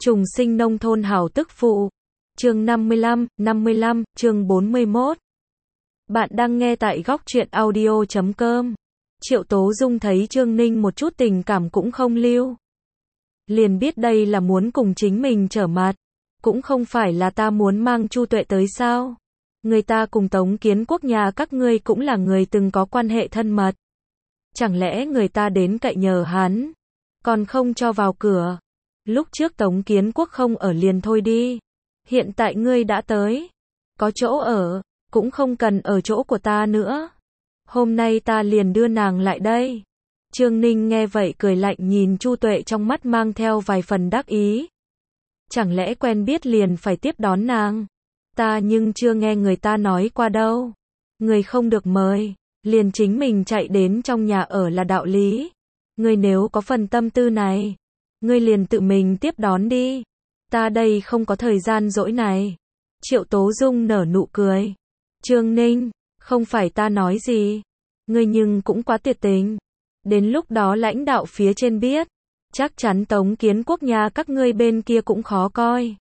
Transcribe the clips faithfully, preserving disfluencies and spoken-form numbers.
Trùng sinh nông thôn hảo tức phụ. Chương năm mươi lăm, năm mươi lăm, chương bốn mươi mốt. Bạn đang nghe tại góc truyện audio chấm com. Triệu Tố Dung thấy Trương Ninh một chút tình cảm cũng không lưu. Liền biết đây là muốn cùng chính mình trở mặt. Cũng không phải là ta muốn mang Chu Tuệ tới sao? Người ta cùng Tống Kiến Quốc nhà các ngươi cũng là người từng có quan hệ thân mật. Chẳng lẽ người ta đến cậy nhờ hắn, còn không cho vào cửa? Lúc trước Tống Kiến Quốc không ở liền thôi đi. Hiện tại ngươi đã tới, có chỗ ở, cũng không cần ở chỗ của ta nữa. Hôm nay ta liền đưa nàng lại đây. Trương Ninh nghe vậy cười lạnh nhìn Chu Tuệ trong mắt mang theo vài phần đắc ý. Chẳng lẽ quen biết liền phải tiếp đón nàng? Ta nhưng chưa nghe người ta nói qua đâu. Người không được mời, liền chính mình chạy đến trong nhà ở là đạo lý. Ngươi nếu có phần tâm tư này, ngươi liền tự mình tiếp đón đi. Ta đây không có thời gian dỗi này. Triệu Tố Dung nở nụ cười. Trương Ninh, không phải ta nói gì. Ngươi nhưng cũng quá tuyệt tình. Đến lúc đó lãnh đạo phía trên biết, chắc chắn Tống Kiến Quốc nhà các ngươi bên kia cũng khó coi.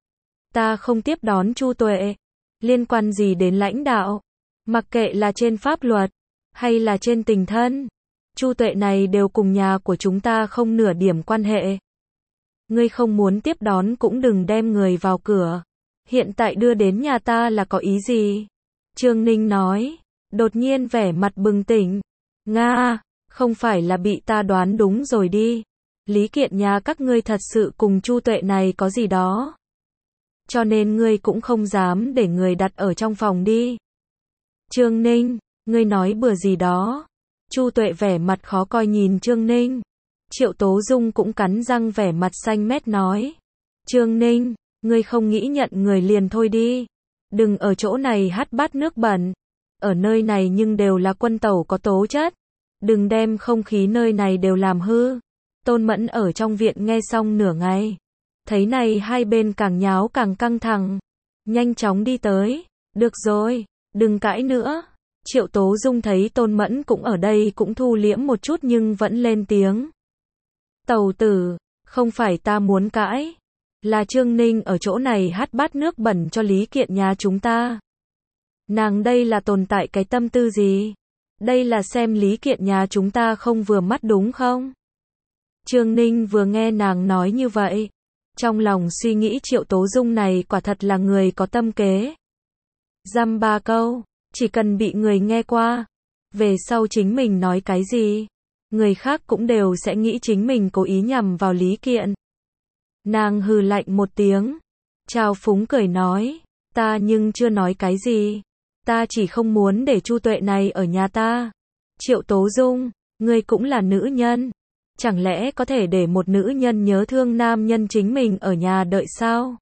Ta không tiếp đón Chu Tuệ. Liên quan gì đến lãnh đạo? Mặc kệ là trên pháp luật, hay là trên tình thân, Chu Tuệ này đều cùng nhà của chúng ta không nửa điểm quan hệ. Ngươi không muốn tiếp đón cũng đừng đem người vào cửa. Hiện tại đưa đến nhà ta là có ý gì? Trương Ninh nói, đột nhiên vẻ mặt bừng tỉnh. Nga, không phải là bị ta đoán đúng rồi đi. Lý kiện nhà các ngươi thật sự cùng Chu Tuệ này có gì đó. Cho nên ngươi cũng không dám để người đặt ở trong phòng đi. Trương Ninh, ngươi nói bừa gì đó. Chu Tuệ vẻ mặt khó coi nhìn Trương Ninh. Triệu Tố Dung cũng cắn răng vẻ mặt xanh mét nói. Trương Ninh, ngươi không nghĩ nhận người liền thôi đi. Đừng ở chỗ này hắt bát nước bẩn. Ở nơi này nhưng đều là quân tẩu có tố chất. Đừng đem không khí nơi này đều làm hư. Tôn Mẫn ở trong viện nghe xong nửa ngày. Thấy này hai bên càng nháo càng căng thẳng. Nhanh chóng đi tới. Được rồi, đừng cãi nữa. Triệu Tố Dung thấy Tôn Mẫn cũng ở đây cũng thu liễm một chút nhưng vẫn lên tiếng. Tẩu tử, không phải ta muốn cãi. Là Trương Ninh ở chỗ này hắt bát nước bẩn cho Lý kiện nhà chúng ta. Nàng đây là tồn tại cái tâm tư gì? Đây là xem Lý kiện nhà chúng ta không vừa mắt đúng không? Trương Ninh vừa nghe nàng nói như vậy, trong lòng suy nghĩ Triệu Tố Dung này quả thật là người có tâm kế. Dăm ba câu, chỉ cần bị người nghe qua, về sau chính mình nói cái gì, người khác cũng đều sẽ nghĩ chính mình cố ý nhằm vào Lý kiện. Nàng hừ lạnh một tiếng, trào phúng cười nói, ta nhưng chưa nói cái gì, ta chỉ không muốn để Chu Tuệ này ở nhà ta. Triệu Tố Dung, ngươi cũng là nữ nhân, chẳng lẽ có thể để một nữ nhân nhớ thương nam nhân chính mình ở nhà đợi sao?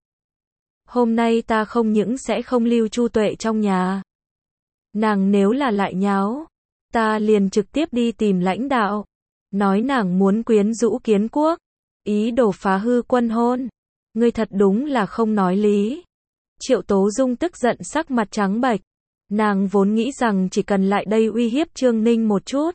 Hôm nay ta không những sẽ không lưu Chu Tuệ trong nhà. Nàng nếu là lại nháo, ta liền trực tiếp đi tìm lãnh đạo, nói nàng muốn quyến rũ Kiến Quốc, ý đồ phá hư quân hôn. Ngươi thật đúng là không nói lý. Triệu Tố Dung tức giận sắc mặt trắng bệch. Nàng vốn nghĩ rằng chỉ cần lại đây uy hiếp Trương Ninh một chút.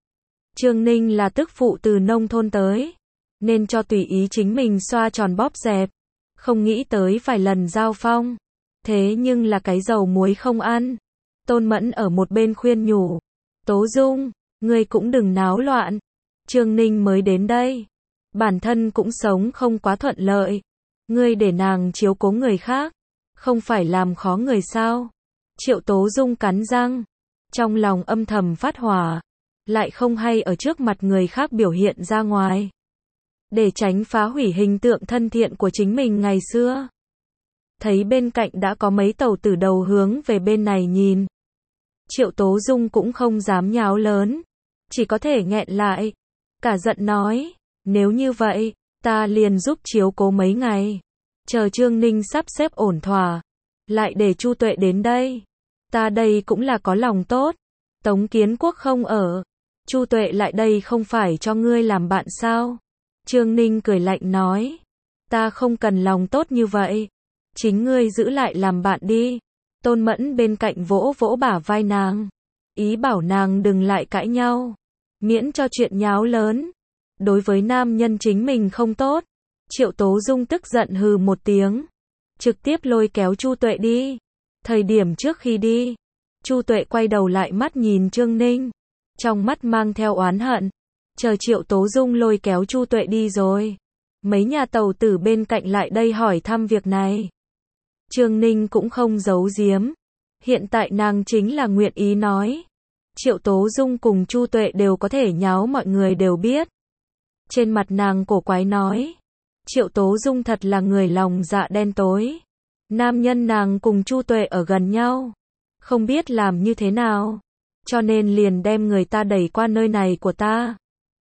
Trương Ninh là tức phụ từ nông thôn tới, nên cho tùy ý chính mình xoa tròn bóp dẹp. Không nghĩ tới vài lần giao phong. Thế nhưng là cái dầu muối không ăn. Tôn Mẫn ở một bên khuyên nhủ. Tố Dung, ngươi cũng đừng náo loạn. Trương Ninh mới đến đây. Bản thân cũng sống không quá thuận lợi. Ngươi để nàng chiếu cố người khác. Không phải làm khó người sao? Triệu Tố Dung cắn răng. Trong lòng âm thầm phát hỏa. Lại không hay ở trước mặt người khác biểu hiện ra ngoài. Để tránh phá hủy hình tượng thân thiện của chính mình ngày xưa. Thấy bên cạnh đã có mấy tàu tử đầu hướng về bên này nhìn. Triệu Tố Dung cũng không dám nháo lớn. Chỉ có thể nghẹn lại. Cả giận nói. Nếu như vậy, ta liền giúp chiếu cố mấy ngày. Chờ Trương Ninh sắp xếp ổn thỏa. Lại để Chu Tuệ đến đây. Ta đây cũng là có lòng tốt. Tống Kiến Quốc không ở. Chu Tuệ lại đây không phải cho ngươi làm bạn sao? Trương Ninh cười lạnh nói. Ta không cần lòng tốt như vậy. Chính ngươi giữ lại làm bạn đi. Tôn Mẫn bên cạnh vỗ vỗ bả vai nàng. Ý bảo nàng đừng lại cãi nhau. Miễn cho chuyện nháo lớn. Đối với nam nhân chính mình không tốt. Triệu Tố Dung tức giận hừ một tiếng, trực tiếp lôi kéo Chu Tuệ đi. Thời điểm trước khi đi, Chu Tuệ quay đầu lại mắt nhìn Trương Ninh, trong mắt mang theo oán hận. Chờ Triệu Tố Dung lôi kéo Chu Tuệ đi rồi, mấy nhà tàu tử bên cạnh lại đây hỏi thăm việc này. Trương Ninh cũng không giấu giếm, hiện tại nàng chính là nguyện ý nói. Triệu Tố Dung cùng Chu Tuệ đều có thể nháo, mọi người đều biết. Trên mặt nàng cổ quái nói, Triệu Tố Dung thật là người lòng dạ đen tối. Nam nhân nàng cùng Chu Tuệ ở gần nhau, không biết làm như thế nào, cho nên liền đem người ta đẩy qua nơi này của ta.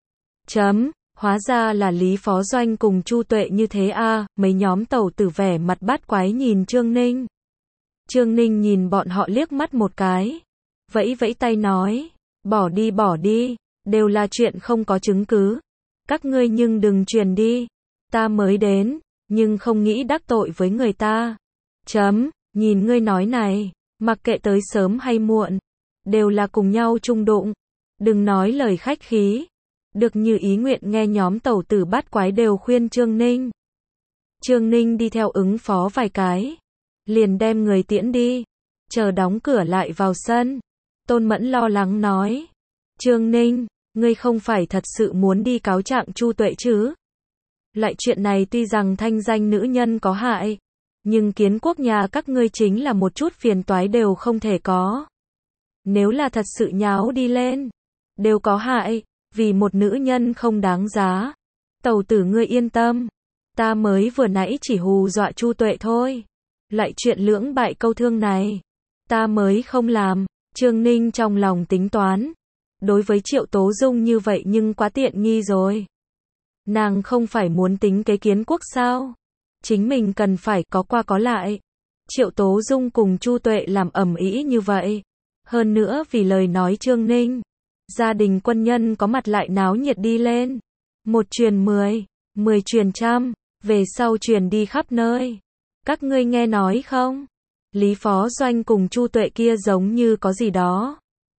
Chấm, hóa ra là Lý Phó Doanh cùng Chu Tuệ như thế a. À, mấy nhóm tàu tử vẻ mặt bát quái nhìn Trương Ninh. Trương Ninh nhìn bọn họ liếc mắt một cái, vẫy vẫy tay nói, bỏ đi bỏ đi, đều là chuyện không có chứng cứ. Các ngươi nhưng đừng truyền đi, ta mới đến, nhưng không nghĩ đắc tội với người ta. Chấm, nhìn ngươi nói này, mặc kệ tới sớm hay muộn, đều là cùng nhau chung đụng, đừng nói lời khách khí. Được như ý nguyện nghe nhóm tàu tử bát quái đều khuyên Trương Ninh. Trương Ninh đi theo ứng phó vài cái, liền đem người tiễn đi, chờ đóng cửa lại vào sân. Tôn Mẫn lo lắng nói, Trương Ninh, ngươi không phải thật sự muốn đi cáo trạng Chu Tuệ chứ? Lại chuyện này tuy rằng thanh danh nữ nhân có hại, nhưng Kiến Quốc nhà các ngươi chính là một chút phiền toái đều không thể có. Nếu là thật sự nháo đi lên, đều có hại, vì một nữ nhân không đáng giá. Tàu tử ngươi yên tâm, ta mới vừa nãy chỉ hù dọa Chu Tuệ thôi. Lại chuyện lưỡng bại câu thương này, ta mới không làm. Trương Ninh trong lòng tính toán, đối với Triệu Tố Dung như vậy nhưng quá tiện nghi rồi. Nàng không phải muốn tính kế Kiến Quốc sao? Chính mình cần phải có qua có lại. Triệu Tố Dung cùng Chu Tuệ làm ầm ĩ như vậy, hơn nữa vì lời nói Trương Ninh, gia đình quân nhân có mặt lại náo nhiệt đi lên. Một truyền mười, mười truyền trăm, về sau truyền đi khắp nơi. Các ngươi nghe nói không? Lý Phó Doanh cùng Chu Tuệ kia giống như có gì đó.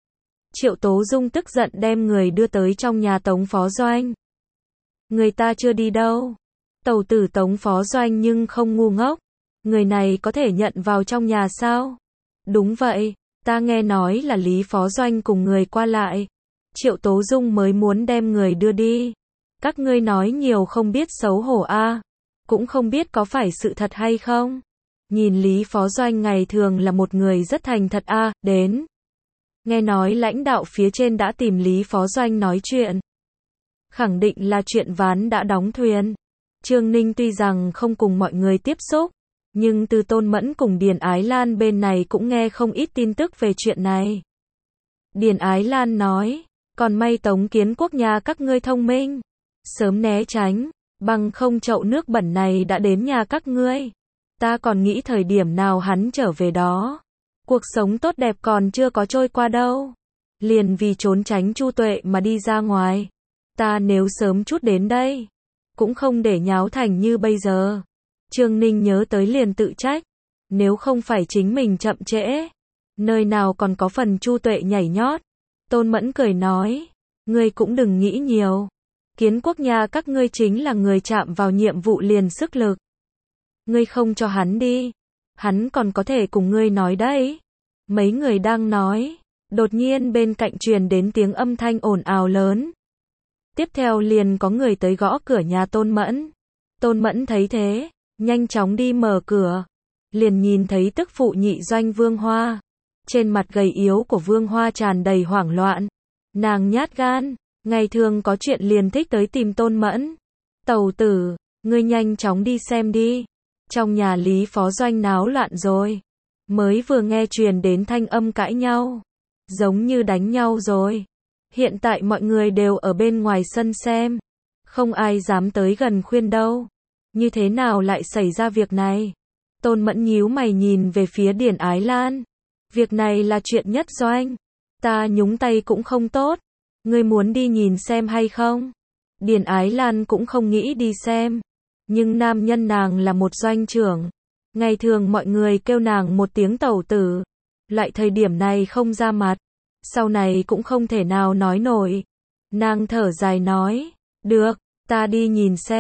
Triệu Tố Dung tức giận đem người đưa tới trong nhà Tống Phó Doanh. Người ta chưa đi đâu. Tàu tử Tống Phó Doanh nhưng không ngu ngốc. Người này có thể nhận vào trong nhà sao? Đúng vậy, ta nghe nói là Lý Phó Doanh cùng người qua lại. Triệu Tố Dung mới muốn đem người đưa đi. Các ngươi nói nhiều không biết xấu hổ a, à. Cũng không biết có phải sự thật hay không. Nhìn Lý Phó Doanh ngày thường là một người rất thành thật a, à, đến. Nghe nói lãnh đạo phía trên đã tìm Lý Phó Doanh nói chuyện. Khẳng định là chuyện ván đã đóng thuyền. Trương Ninh tuy rằng không cùng mọi người tiếp xúc, nhưng từ Tôn Mẫn cùng Điền Ái Lan bên này cũng nghe không ít tin tức về chuyện này. Điền Ái Lan nói, còn may Tống Kiến Quốc nhà các ngươi thông minh, sớm né tránh, bằng không chậu nước bẩn này đã đến nhà các ngươi. Ta còn nghĩ thời điểm nào hắn trở về đó, cuộc sống tốt đẹp còn chưa có trôi qua đâu. Liền vì trốn tránh Chu Tuệ mà đi ra ngoài. Ta nếu sớm chút đến đây, cũng không để nháo thành như bây giờ. Trương Ninh nhớ tới liền tự trách, nếu không phải chính mình chậm trễ, nơi nào còn có phần Chu Tuệ nhảy nhót. Tôn Mẫn cười nói, ngươi cũng đừng nghĩ nhiều. Kiến Quốc nhà các ngươi chính là người chạm vào nhiệm vụ liền sức lực. Ngươi không cho hắn đi, hắn còn có thể cùng ngươi nói đấy. Mấy người đang nói, đột nhiên bên cạnh truyền đến tiếng âm thanh ồn ào lớn. Tiếp theo liền có người tới gõ cửa nhà Tôn Mẫn. Tôn Mẫn thấy thế, nhanh chóng đi mở cửa. Liền nhìn thấy tức phụ nhị doanh Vương Hoa. Trên mặt gầy yếu của Vương Hoa tràn đầy hoảng loạn. Nàng nhát gan, ngày thường có chuyện liền thích tới tìm Tôn Mẫn. Tàu tử, ngươi nhanh chóng đi xem đi. Trong nhà Lý Phó Doanh náo loạn rồi. Mới vừa nghe truyền đến thanh âm cãi nhau. Giống như đánh nhau rồi. Hiện tại mọi người đều ở bên ngoài sân xem. Không ai dám tới gần khuyên đâu. Như thế nào lại xảy ra việc này? Tôn Mẫn nhíu mày nhìn về phía Điền Ái Lan. Việc này là chuyện nhất doanh. Ta nhúng tay cũng không tốt. Ngươi muốn đi nhìn xem hay không? Điền Ái Lan cũng không nghĩ đi xem. Nhưng nam nhân nàng là một doanh trưởng. Ngày thường mọi người kêu nàng một tiếng tẩu tử. Lại thời điểm này không ra mặt. Sau này cũng không thể nào nói nổi. Nàng thở dài nói. Được, ta đi nhìn xem.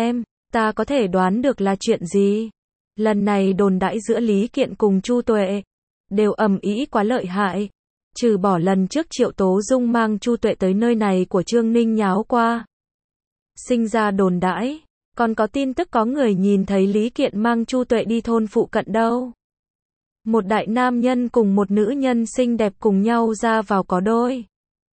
Ta có thể đoán được là chuyện gì. Lần này đồn đãi giữa Lý Kiện cùng Chu Tuệ đều ầm ĩ quá lợi hại. Trừ bỏ lần trước Triệu Tố Dung mang Chu Tuệ tới nơi này của Trương Ninh nháo qua, sinh ra đồn đãi, còn có tin tức có người nhìn thấy Lý Kiện mang Chu Tuệ đi thôn phụ cận đâu. Một đại nam nhân cùng một nữ nhân xinh đẹp cùng nhau ra vào có đôi.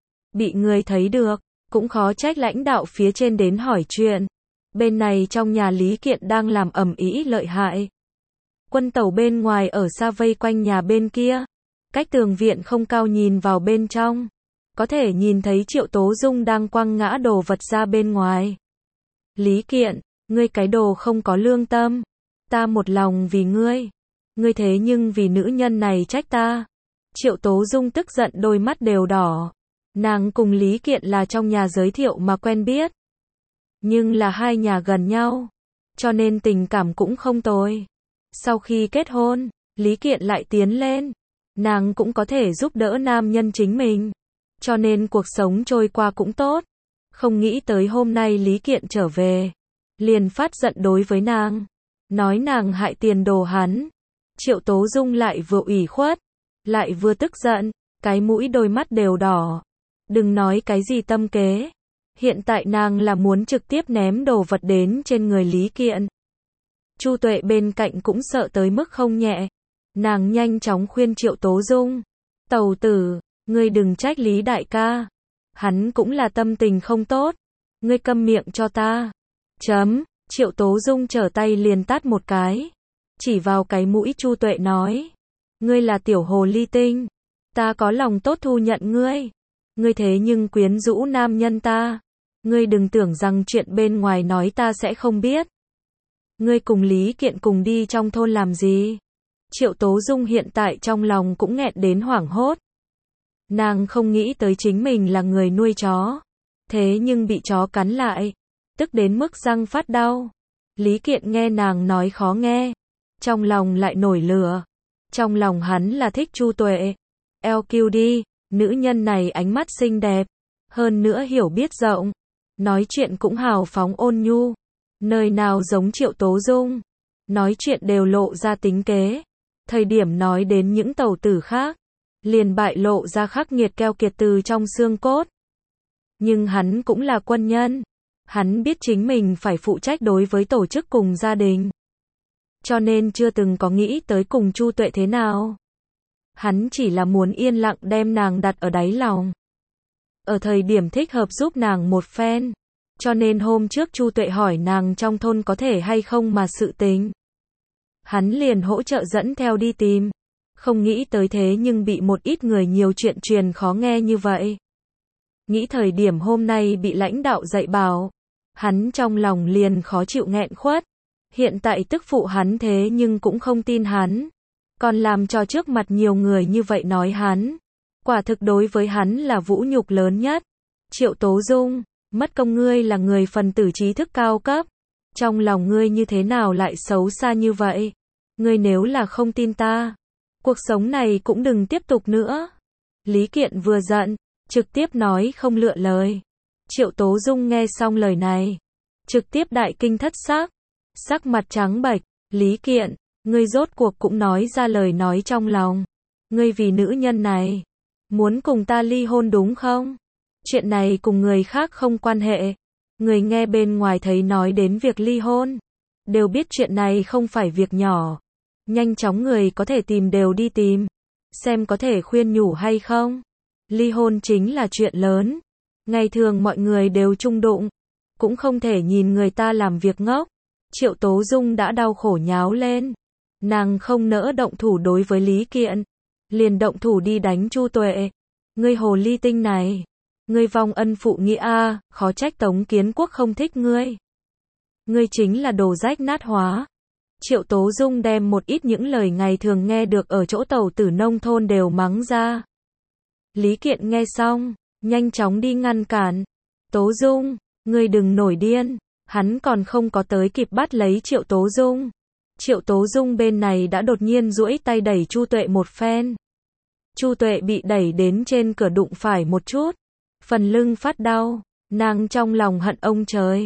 Bị người thấy được, cũng khó trách lãnh đạo phía trên đến hỏi chuyện. Bên này trong nhà Lý Kiện đang làm ầm ĩ lợi hại. Quân tàu bên ngoài ở xa vây quanh nhà bên kia. Cách tường viện không cao nhìn vào bên trong. Có thể nhìn thấy Triệu Tố Dung đang quăng ngã đồ vật ra bên ngoài. Lý Kiện, ngươi cái đồ không có lương tâm. Ta một lòng vì ngươi. Ngươi thế nhưng vì nữ nhân này trách ta. Triệu Tố Dung tức giận đôi mắt đều đỏ. Nàng cùng Lý Kiện là trong nhà giới thiệu mà quen biết. Nhưng là hai nhà gần nhau. Cho nên tình cảm cũng không tồi. Sau khi kết hôn, Lý Kiện lại tiến lên. Nàng cũng có thể giúp đỡ nam nhân chính mình. Cho nên cuộc sống trôi qua cũng tốt. Không nghĩ tới hôm nay Lý Kiện trở về. Liền phát giận đối với nàng. Nói nàng hại tiền đồ hắn. Triệu Tố Dung lại vừa ủy khuất. Lại vừa tức giận. Cái mũi đôi mắt đều đỏ. Đừng nói cái gì tâm kế. Hiện tại nàng là muốn trực tiếp ném đồ vật đến trên người Lý Kiện. Chu Tuệ bên cạnh cũng sợ tới mức không nhẹ. Nàng nhanh chóng khuyên Triệu Tố Dung. Tàu tử, ngươi đừng trách Lý đại ca. Hắn cũng là tâm tình không tốt. Ngươi câm miệng cho ta. Chấm, Triệu Tố Dung trở tay liền tát một cái. Chỉ vào cái mũi Chu Tuệ nói. Ngươi là tiểu hồ ly tinh. Ta có lòng tốt thu nhận ngươi. Ngươi thế nhưng quyến rũ nam nhân ta. Ngươi đừng tưởng rằng chuyện bên ngoài nói ta sẽ không biết. Ngươi cùng Lý Kiện cùng đi trong thôn làm gì? Triệu Tố Dung hiện tại trong lòng cũng nghẹn đến hoảng hốt. Nàng không nghĩ tới chính mình là người nuôi chó. Thế nhưng bị chó cắn lại. Tức đến mức răng phát đau. Lý Kiện nghe nàng nói khó nghe. Trong lòng lại nổi lửa. Trong lòng hắn là thích Chu Tuệ. lờ quy đi, nữ nhân này ánh mắt xinh đẹp. Hơn nữa hiểu biết rộng. Nói chuyện cũng hào phóng ôn nhu. Nơi nào giống Triệu Tố Dung. Nói chuyện đều lộ ra tính kế. Thời điểm nói đến những tàu tử khác. Liền bại lộ ra khắc nghiệt keo kiệt từ trong xương cốt. Nhưng hắn cũng là quân nhân. Hắn biết chính mình phải phụ trách đối với tổ chức cùng gia đình. Cho nên chưa từng có nghĩ tới cùng Chu Tuệ thế nào. Hắn chỉ là muốn yên lặng đem nàng đặt ở đáy lòng. Ở thời điểm thích hợp giúp nàng một phen. Cho nên hôm trước Chu Tuệ hỏi nàng trong thôn có thể hay không mà sự tình. Hắn liền hỗ trợ dẫn theo đi tìm. Không nghĩ tới thế nhưng bị một ít người nhiều chuyện truyền khó nghe như vậy. Nghĩ thời điểm hôm nay bị lãnh đạo dạy bảo. Hắn trong lòng liền khó chịu nghẹn khuất. Hiện tại tức phụ hắn thế nhưng cũng không tin hắn. Còn làm cho trước mặt nhiều người như vậy nói hắn. Quả thực đối với hắn là vũ nhục lớn nhất. Triệu Tố Dung, mất công ngươi là người phần tử trí thức cao cấp. Trong lòng ngươi như thế nào lại xấu xa như vậy? Ngươi nếu là không tin ta, cuộc sống này cũng đừng tiếp tục nữa. Lý Kiện vừa giận, trực tiếp nói không lựa lời. Triệu Tố Dung nghe xong lời này, trực tiếp đại kinh thất xác, sắc mặt trắng bệch. Lý Kiện, ngươi rốt cuộc cũng nói ra lời nói trong lòng. Ngươi vì nữ nhân này, muốn cùng ta ly hôn đúng không? Chuyện này cùng người khác không quan hệ. Người nghe bên ngoài thấy nói đến việc ly hôn, đều biết chuyện này không phải việc nhỏ. Nhanh chóng người có thể tìm đều đi tìm. Xem có thể khuyên nhủ hay không. Ly hôn chính là chuyện lớn. Ngày thường mọi người đều chung đụng. Cũng không thể nhìn người ta làm việc ngốc. Triệu Tố Dung đã đau khổ nháo lên. Nàng không nỡ động thủ đối với Lý Kiện. Liền động thủ đi đánh Chu Tuệ. Ngươi hồ ly tinh này. Ngươi vong ân phụ nghĩa a, khó trách Tống Kiến Quốc không thích ngươi. Ngươi chính là đồ rách nát hóa. Triệu Tố Dung đem một ít những lời ngày thường nghe được ở chỗ tàu tử nông thôn đều mắng ra. Lý Kiện nghe xong, nhanh chóng đi ngăn cản. Tố Dung, ngươi đừng nổi điên. Hắn còn không có tới kịp bắt lấy Triệu Tố Dung. Triệu Tố Dung bên này đã đột nhiên duỗi tay đẩy Chu Tuệ một phen. Chu Tuệ bị đẩy đến trên cửa đụng phải một chút. Phần lưng phát đau. Nàng trong lòng hận ông trời.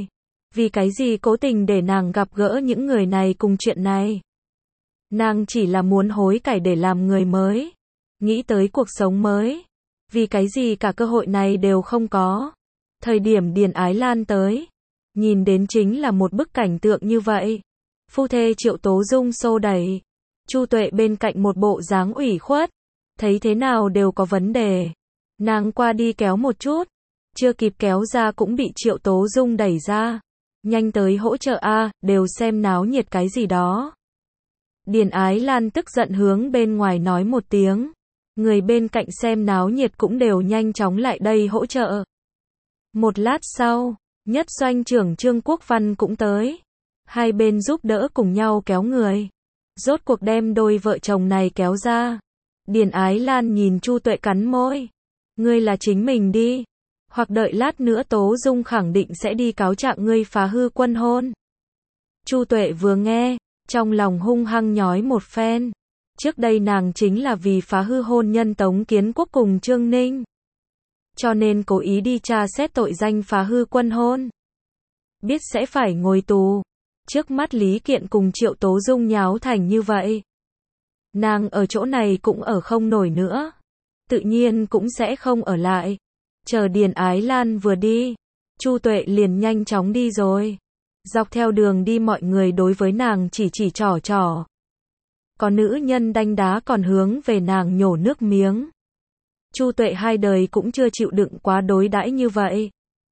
Vì cái gì cố tình để nàng gặp gỡ những người này cùng chuyện này? Nàng chỉ là muốn hối cải để làm người mới, nghĩ tới cuộc sống mới. Vì cái gì cả cơ hội này đều không có. Thời điểm Điền Ái Lan tới, nhìn đến chính là một bức cảnh tượng như vậy. Phu thê Triệu Tố Dung xô đẩy, Chu Tuệ bên cạnh một bộ dáng ủy khuất, thấy thế nào đều có vấn đề. Nàng qua đi kéo một chút, chưa kịp kéo ra cũng bị Triệu Tố Dung đẩy ra. Nhanh tới hỗ trợ a, đều xem náo nhiệt cái gì đó. Điền Ái Lan tức giận hướng bên ngoài nói một tiếng. Người bên cạnh xem náo nhiệt cũng đều nhanh chóng lại đây hỗ trợ. Một lát sau, nhất doanh trưởng Trương Quốc Văn cũng tới. Hai bên giúp đỡ cùng nhau kéo người. Rốt cuộc đem đôi vợ chồng này kéo ra. Điền Ái Lan nhìn Chu Tuệ cắn môi. Ngươi là chính mình đi. Hoặc đợi lát nữa Tố Dung khẳng định sẽ đi cáo trạng ngươi phá hư quân hôn. Chu Tuệ vừa nghe, trong lòng hung hăng nhói một phen. Trước đây nàng chính là vì phá hư hôn nhân Tống Kiến Quốc cùng Trương Ninh. Cho nên cố ý đi tra xét tội danh phá hư quân hôn. Biết sẽ phải ngồi tù. Trước mắt Lý Kiện cùng Triệu Tố Dung nháo thành như vậy. Nàng ở chỗ này cũng ở không nổi nữa. Tự nhiên cũng sẽ không ở lại. Chờ Điền Ái Lan vừa đi, Chu Tuệ liền nhanh chóng đi rồi. Dọc theo đường đi mọi người đối với nàng chỉ chỉ trỏ trỏ. Có nữ nhân đanh đá còn hướng về nàng nhổ nước miếng. Chu Tuệ hai đời cũng chưa chịu đựng quá đối đãi như vậy.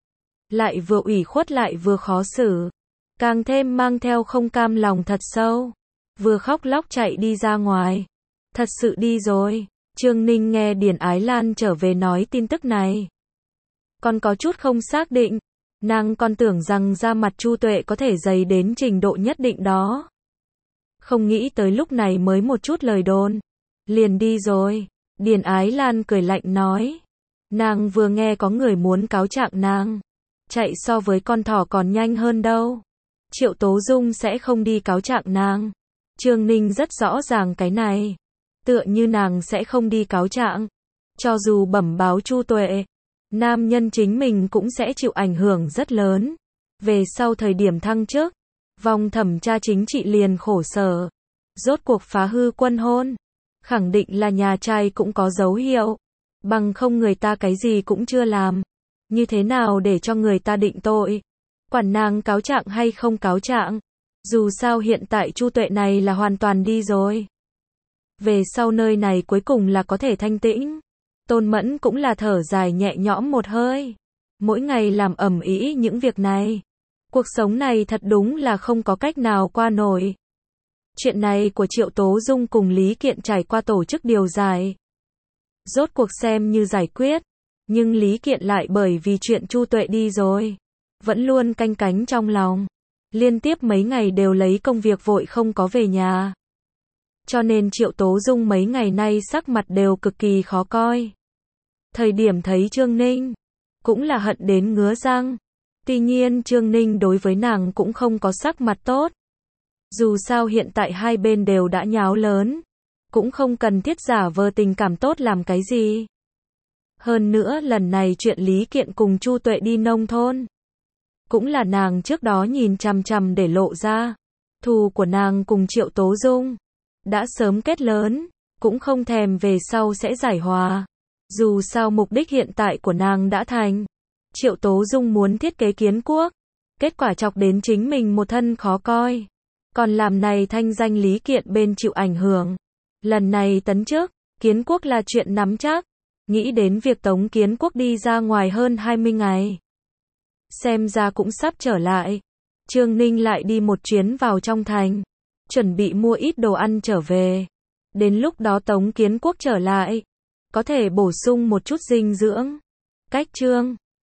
Lại vừa ủy khuất lại vừa khó xử. Càng thêm mang theo không cam lòng thật sâu. Vừa khóc lóc chạy đi ra ngoài. Thật sự đi rồi. Trương Ninh nghe Điền Ái Lan trở về nói tin tức này. Còn có chút không xác định. Nàng còn tưởng rằng da mặt Chu Tuệ có thể dày đến trình độ nhất định đó. Không nghĩ tới lúc này mới một chút lời đồn. Liền đi rồi. Điền Ái Lan cười lạnh nói. Nàng vừa nghe có người muốn cáo trạng nàng. Chạy so với con thỏ còn nhanh hơn đâu. Triệu Tố Dung sẽ không đi cáo trạng nàng. Trương Ninh rất rõ ràng cái này. Tựa như nàng sẽ không đi cáo trạng. Cho dù bẩm báo Chu Tuệ, nam nhân chính mình cũng sẽ chịu ảnh hưởng rất lớn. Về sau thời điểm thăng chức, vòng thẩm tra chính trị liền khổ sở. Rốt cuộc phá hư quân hôn. Khẳng định là nhà trai cũng có dấu hiệu. Bằng không người ta cái gì cũng chưa làm. Như thế nào để cho người ta định tội? Quản nàng cáo trạng hay không cáo trạng? Dù sao hiện tại Chu Tuệ này là hoàn toàn đi rồi. Về sau nơi này cuối cùng là có thể thanh tĩnh. Tôn Mẫn cũng là thở dài nhẹ nhõm một hơi. Mỗi ngày làm ầm ĩ những việc này. Cuộc sống này thật đúng là không có cách nào qua nổi. Chuyện này của Triệu Tố Dung cùng Lý Kiện trải qua tổ chức điều giải. Rốt cuộc xem như giải quyết. Nhưng Lý Kiện lại bởi vì chuyện Chu Tuệ đi rồi. Vẫn luôn canh cánh trong lòng. Liên tiếp mấy ngày đều lấy công việc vội không có về nhà. Cho nên Triệu Tố Dung mấy ngày nay sắc mặt đều cực kỳ khó coi. Thời điểm thấy Trương Ninh, cũng là hận đến ngứa răng. Tuy nhiên Trương Ninh đối với nàng cũng không có sắc mặt tốt. Dù sao hiện tại hai bên đều đã nháo lớn. Cũng không cần thiết giả vờ tình cảm tốt làm cái gì. Hơn nữa lần này chuyện Lý Kiện cùng Chu Tuệ đi nông thôn. Cũng là nàng trước đó nhìn chằm chằm để lộ ra. Thù của nàng cùng Triệu Tố Dung đã sớm kết lớn, cũng không thèm về sau sẽ giải hòa. Dù sao mục đích hiện tại của nàng đã thành. Triệu Tố Dung muốn thiết kế kiến quốc. Kết quả chọc đến chính mình một thân khó coi. Còn làm này thanh danh Lý Kiện bên chịu ảnh hưởng. Lần này tấn chức, kiến quốc là chuyện nắm chắc. Nghĩ đến việc Tống Kiến Quốc đi ra ngoài hơn hai mươi ngày. Xem ra cũng sắp trở lại. Trương Ninh lại đi một chuyến vào trong thành. Chuẩn bị mua ít đồ ăn trở về. Đến lúc đó Tống Kiến Quốc trở lại. Có thể bổ sung một chút dinh dưỡng. Cách chương